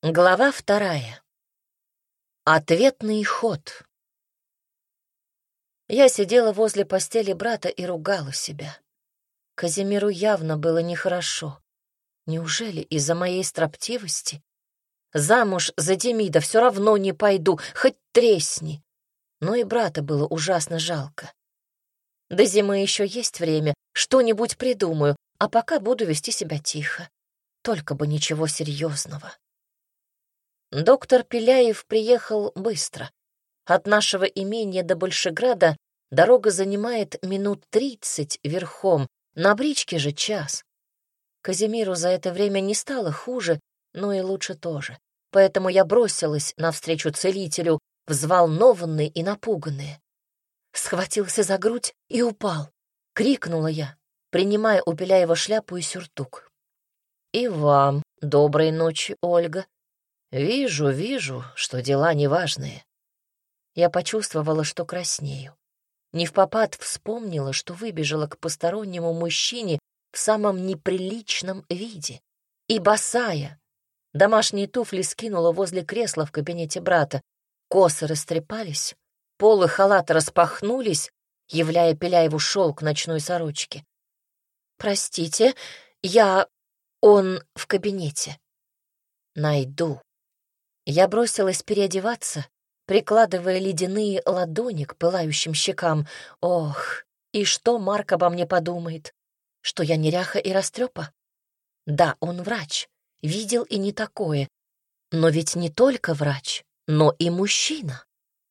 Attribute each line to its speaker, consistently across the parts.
Speaker 1: Глава 2. Ответный ход. Я сидела возле постели брата и ругала себя. Казимиру явно было нехорошо. Неужели из-за моей строптивости? Замуж за Демида все равно не пойду, хоть тресни. Но и брата было ужасно жалко. До зимы еще есть время, что-нибудь придумаю, а пока буду вести себя тихо. Только бы ничего серьезного. Доктор Пеляев приехал быстро. От нашего имения до Большеграда дорога занимает минут 30 верхом, на бричке же час. Казимиру за это время не стало хуже, но и лучше тоже. Поэтому я бросилась навстречу целителю, взволнованный и напуганный. Схватился за грудь и упал. Крикнула я, принимая у Пеляева шляпу и сюртук. «И вам доброй ночи, Ольга. Вижу, что дела неважные». Я почувствовала, что краснею. Невпопад вспомнила, что выбежала к постороннему мужчине в самом неприличном виде. И босая. Домашние туфли скинула возле кресла в кабинете брата. Косы растрепались, полы халата распахнулись, являя Пеляеву шелк ночной сорочки. «Простите, он в кабинете. Найду». Я бросилась переодеваться, прикладывая ледяные ладони к пылающим щекам. Ох, и что Марк обо мне подумает? Что я неряха и растрепа? Да, он врач, видел и не такое. Но ведь не только врач, но и мужчина.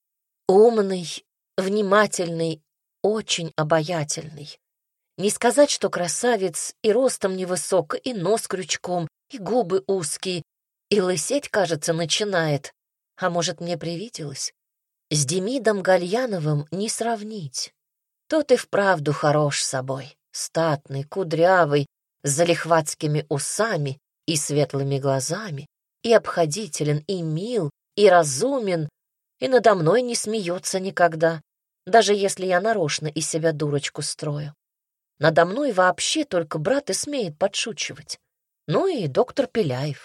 Speaker 1: Умный, внимательный, очень обаятельный. Не сказать, что красавец, и ростом невысок, и нос крючком, и губы узкие, и лысеть, кажется, начинает. А может, мне привиделось? С Демидом Гальяновым не сравнить. Тот и вправду хорош собой. Статный, кудрявый, с залихватскими усами и светлыми глазами, и обходителен, и мил, и разумен, и надо мной не смеется никогда, даже если я нарочно из себя дурочку строю. Надо мной вообще только брат и смеет подшучивать. Ну и доктор Пеляев.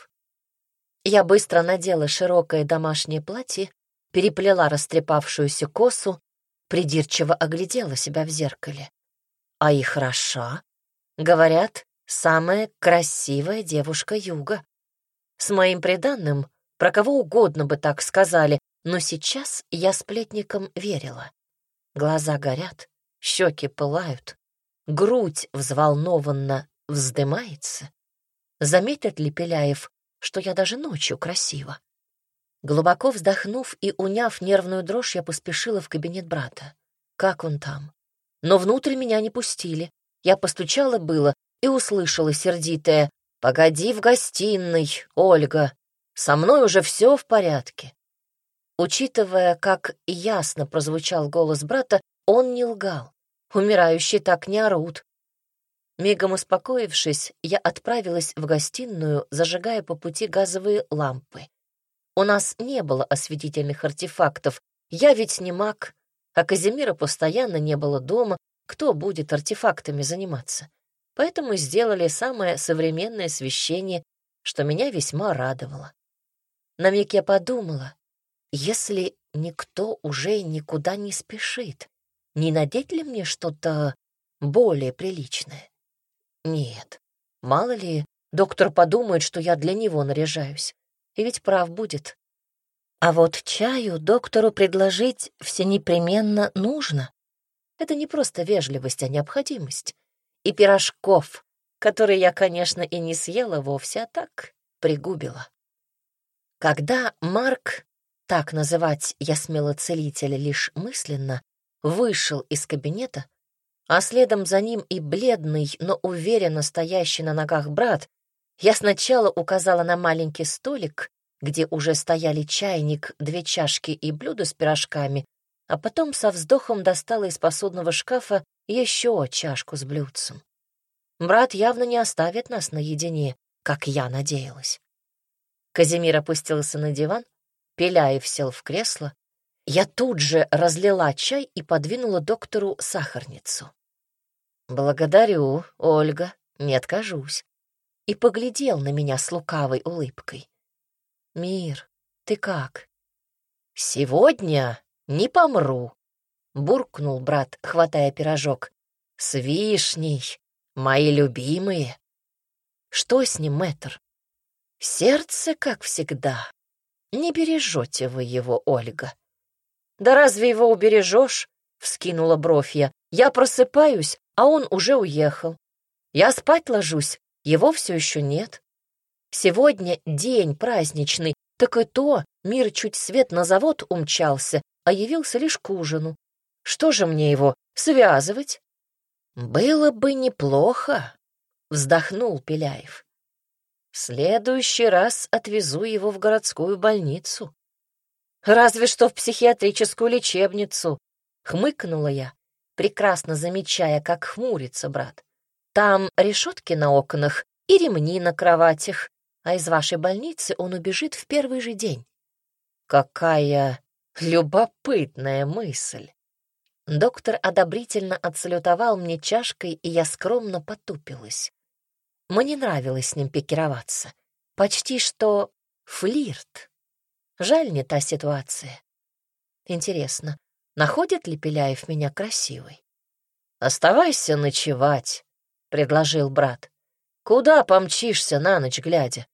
Speaker 1: Я быстро надела широкое домашнее платье, переплела растрепавшуюся косу, придирчиво оглядела себя в зеркале. А и хороша. Говорят, самая красивая девушка Юга. С моим приданным про кого угодно бы так сказали, но сейчас я сплетникам верила. Глаза горят, щеки пылают, грудь взволнованно вздымается. Заметит ли Пеляев, что я даже ночью красива? Глубоко вздохнув и уняв нервную дрожь, я поспешила в кабинет брата. Как он там? Но внутрь меня не пустили. Я постучала было и услышала сердитое: «Погоди в гостиной, Ольга, со мной уже все в порядке». Учитывая, как ясно прозвучал голос брата, он не лгал. Умирающие так не орут. Мигом успокоившись, я отправилась в гостиную, зажигая по пути газовые лампы. У нас не было осветительных артефактов, я ведь не маг, а Казимира постоянно не было дома, кто будет артефактами заниматься. Поэтому сделали самое современное освещение, что меня весьма радовало. На миг я подумала, если никто уже никуда не спешит, не надеть ли мне что-то более приличное? Нет, мало ли, доктор подумает, что я для него наряжаюсь. И ведь прав будет. А вот чаю доктору предложить все непременно нужно. Это не просто вежливость, а необходимость. И пирожков, которые я, конечно, и не съела вовсе, а так пригубила. Когда Марк, так называть я смела целителя лишь мысленно, вышел из кабинета, а следом за ним и бледный, но уверенно стоящий на ногах брат, я сначала указала на маленький столик, где уже стояли чайник, 2 чашки и блюдо с пирожками, а потом со вздохом достала из посудного шкафа еще чашку с блюдцем. Брат явно не оставит нас наедине, как я надеялась. Казимир опустился на диван, Пеляев сел в кресло. Я тут же разлила чай и подвинула доктору сахарницу. «Благодарю, Ольга, не откажусь», и поглядел на меня с лукавой улыбкой. Мир, ты как?» «Сегодня не помру», — буркнул брат, хватая пирожок. «С вишней, мои любимые». «Что с ним, мэтр?» «Сердце, как всегда. Не бережете вы его, Ольга». «Да разве его убережешь?» — вскинула бровь я. «Я просыпаюсь, а он уже уехал. Я спать ложусь, его все еще нет. Сегодня день праздничный, так и то мир чуть свет на завод умчался, а явился лишь к ужину. Что же мне его связывать?» «Было бы неплохо», — вздохнул Пеляев. «В следующий раз отвезу его в городскую больницу». «Разве что в психиатрическую лечебницу», — хмыкнула я, прекрасно замечая, как хмурится брат. «Там решетки на окнах и ремни на кроватях, а из вашей больницы он убежит в первый же день». «Какая любопытная мысль!» Доктор одобрительно отсалютовал мне чашкой, и я скромно потупилась. Мне нравилось с ним пикироваться. Почти что флирт. Жаль, не та ситуация. Интересно, находит ли Пеляев меня красивой? «Оставайся ночевать», — предложил брат. «Куда помчишься на ночь глядя?»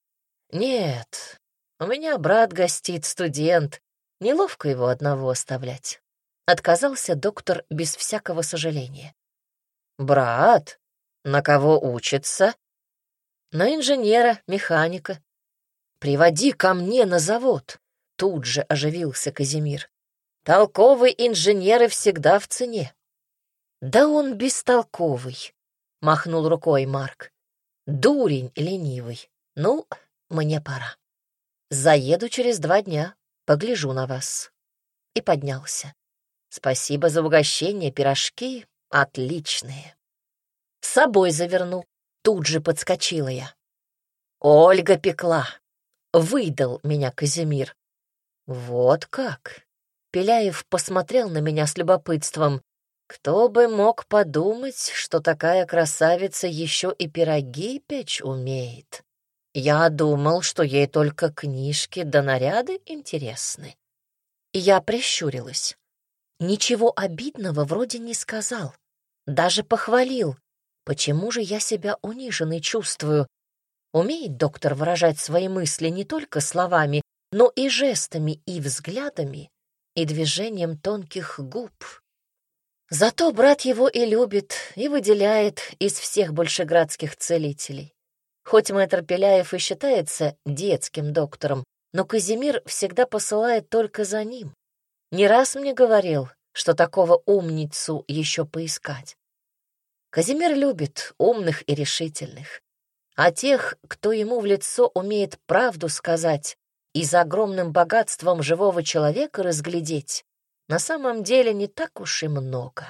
Speaker 1: «Нет, у меня брат гостит, студент. Неловко его одного оставлять». Отказался доктор без всякого сожаления. «Брат? На кого учится?» «На инженера, механика». «Приводи ко мне на завод», — тут же оживился Казимир. «Толковые инженеры всегда в цене». «Да он бестолковый», — махнул рукой Марк. «Дурень ленивый. Ну, мне пора. Заеду через 2 дня, погляжу на вас». И поднялся. «Спасибо за угощение, пирожки отличные». «С собой заверну», — тут же подскочила я. «Ольга пекла», — выдал меня Казимир. «Вот как?» — Пеляев посмотрел на меня с любопытством. «Кто бы мог подумать, что такая красавица еще и пироги печь умеет? Я думал, что ей только книжки да наряды интересны». Я прищурилась. Ничего обидного вроде не сказал, даже похвалил. Почему же я себя униженной чувствую? Умеет доктор выражать свои мысли не только словами, но и жестами, и взглядами, и движением тонких губ. Зато брат его и любит, и выделяет из всех большеградских целителей. Хоть мэтр Пеляев и считается детским доктором, но Казимир всегда посылает только за ним. Не раз мне говорил, что такого умницу еще поискать. Казимир любит умных и решительных, а тех, кто ему в лицо умеет правду сказать и за огромным богатством живого человека разглядеть, на самом деле не так уж и много.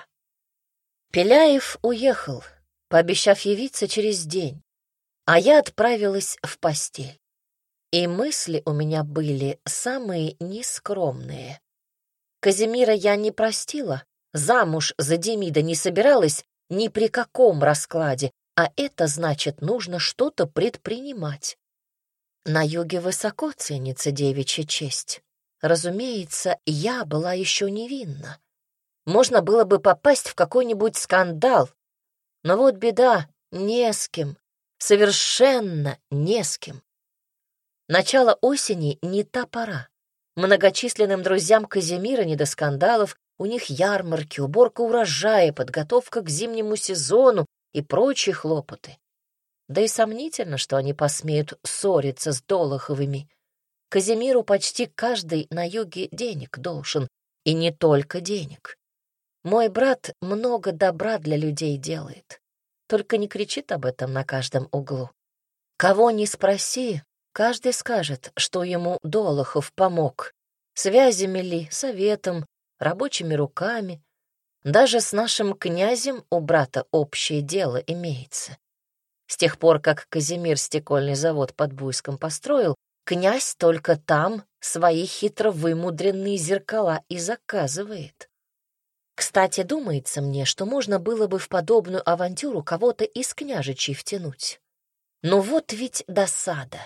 Speaker 1: Пеляев уехал, пообещав явиться через день, а я отправилась в постель. И мысли у меня были самые нескромные. Казимира я не простила, замуж за Демида не собиралась ни при каком раскладе, а это значит, нужно что-то предпринимать. На юге высоко ценится девичья честь. Разумеется, я была еще невинна. Можно было бы попасть в какой-нибудь скандал, но вот беда, не с кем, совершенно не с кем. Начало осени не та пора. Многочисленным друзьям Казимира не до скандалов, у них ярмарки, уборка урожая, подготовка к зимнему сезону и прочие хлопоты. Да и сомнительно, что они посмеют ссориться с Долоховыми. Казимиру почти каждый на юге денег должен, и не только денег. Мой брат много добра для людей делает, только не кричит об этом на каждом углу. Кого ни спроси, каждый скажет, что ему Долохов помог. Связями ли, советом, рабочими руками. Даже с нашим князем у брата общее дело имеется. С тех пор, как Казимир стекольный завод под Буйском построил, князь только там свои хитро вымудренные зеркала и заказывает. Кстати, думается мне, что можно было бы в подобную авантюру кого-то из княжичей втянуть. Но вот ведь досада.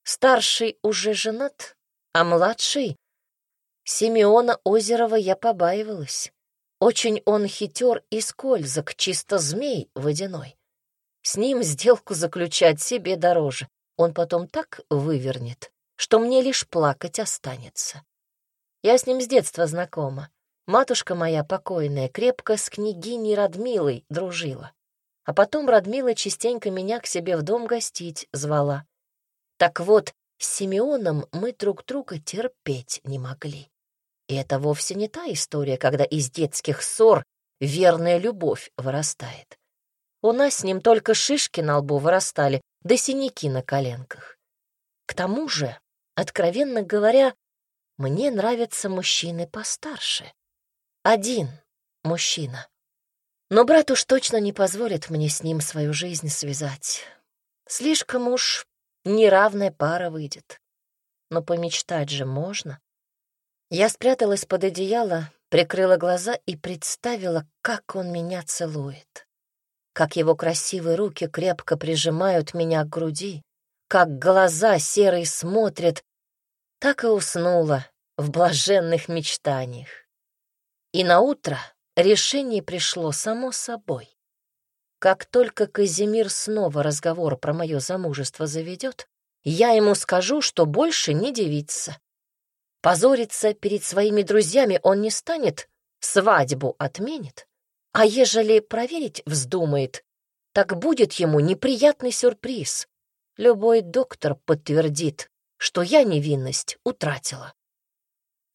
Speaker 1: Старший уже женат, а младший... Симеона Озерова я побаивалась. Очень он хитер и скользок, чисто змей водяной. С ним сделку заключать себе дороже. Он потом так вывернет, что мне лишь плакать останется. Я с ним с детства знакома. Матушка моя покойная крепко с княгиней Радмилой дружила. А потом Радмила частенько меня к себе в дом гостить звала. Так вот, с Симеоном мы друг друга терпеть не могли. И это вовсе не та история, когда из детских ссор верная любовь вырастает. У нас с ним только шишки на лбу вырастали, да синяки на коленках. К тому же, откровенно говоря, мне нравятся мужчины постарше. Один мужчина. Но брат уж точно не позволит мне с ним свою жизнь связать. Слишком уж неравная пара выйдет. Но помечтать же можно. Я спряталась под одеяло, прикрыла глаза и представила, как он меня целует. Как его красивые руки крепко прижимают меня к груди, как глаза серые смотрят, так и уснула в блаженных мечтаниях. И наутро решение пришло само собой. Как только Казимир снова разговор про мое замужество заведет, я ему скажу, что больше не девица. Позориться перед своими друзьями он не станет, свадьбу отменит. А ежели проверить вздумает, так будет ему неприятный сюрприз. Любой доктор подтвердит, что я невинность утратила.